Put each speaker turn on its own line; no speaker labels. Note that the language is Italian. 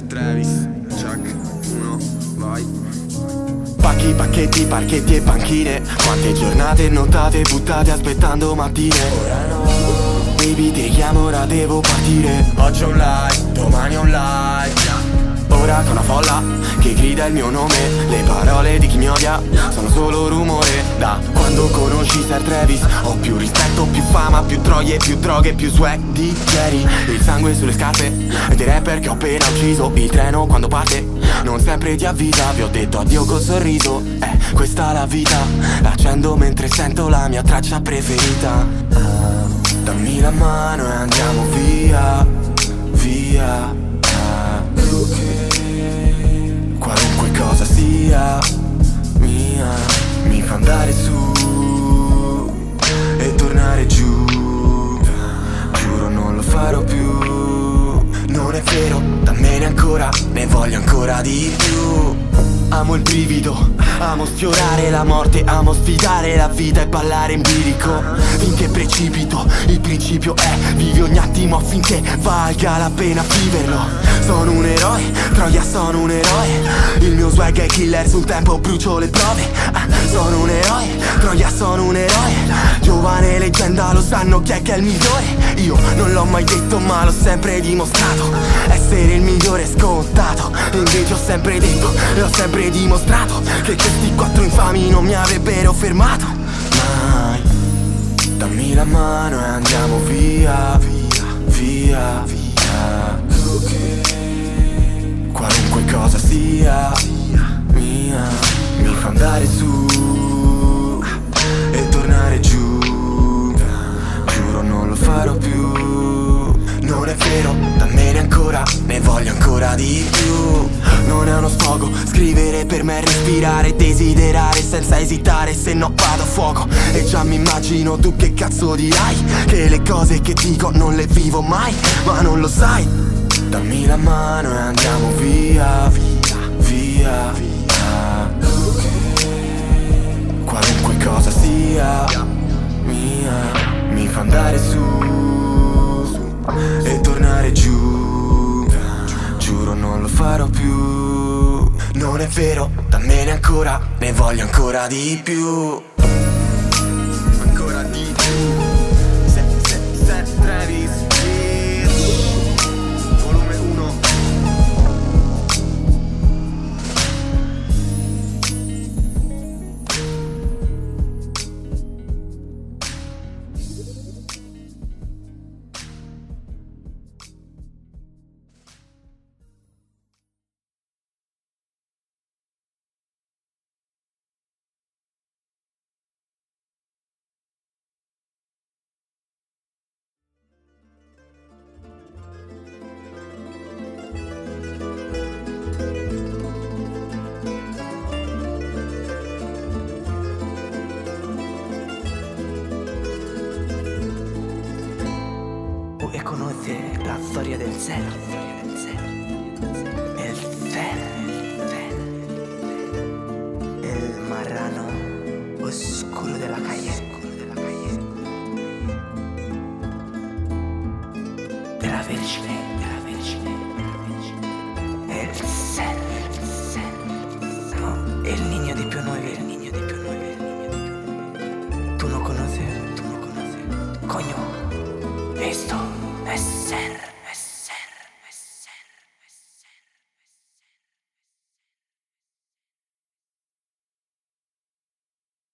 Travis, check, 1, vai.
Pacchi, pacchetti, parchetti e panchine. Quante giornate e nottate buttate aspettando mattine. Ora no, baby ti richiamo, ora devo partire. Oggi un live, domani un live. Ora che una folla che grida il mio nome. Le parole di chi mi odia sono solo rumore. Da quando conosci Sir Travis ho più rispetto, più fama, più troie, più droghe, più swag di ieri. Il sangue sulle scarpe e dei rapper che ho appena ucciso. Il treno quando parte non sempre ti avvisa. Vi ho detto addio col sorriso, questa è la vita. L'accendo mentre sento la mia traccia preferita. Dammi la mano e andiamo via, via. Qualunque cosa sia mia mi fa andare su e tornare giù. Giuro non lo farò più. Non è vero, dammene ancora, ne voglio ancora di più. Amo il brivido, amo sfiorare la morte, amo sfidare la vita e ballare in bilico. Finché precipito, il principio è vivi ogni attimo affinché valga la pena viverlo. Sono un eroe, troia sono un eroe. Il mio swag è killer, sul tempo brucio le prove. Sono un eroe, troia sono un eroe. Giovane leggenda, lo sanno chi è che è il migliore. Io non l'ho mai detto ma l'ho sempre dimostrato. Essere il migliore è scontato. E invece ho sempre detto e ho sempre dimostrato che questi quattro infami non mi avrebbero fermato mai. Dammi la mano e andiamo via, via, via, via. Qualunque cosa sia mia mi fa andare su e tornare giù. Giuro non lo farò più. Non è vero, dammene ancora, ne voglio ancora di più. Non è uno sfogo, scrivere per me è respirare, desiderare senza esitare, se no vado a fuoco. E già mi immagino tu che cazzo dirai, che le cose che dico non le vivo mai, ma non lo sai. Dammi la mano e andiamo via, via, via, via. Qualunque cosa sia mia mi fa andare su e tornare giù. Giuro non lo farò più. Non è vero, dammene ancora, ne voglio ancora di più.
Ancora di più. Se Travis, volume 1.
E conoce la storia del Zen. El Zen. El marrano oscuro de la calle. De la Virgine. El Zen. No, el niño de Pio 9. Tú no conoces.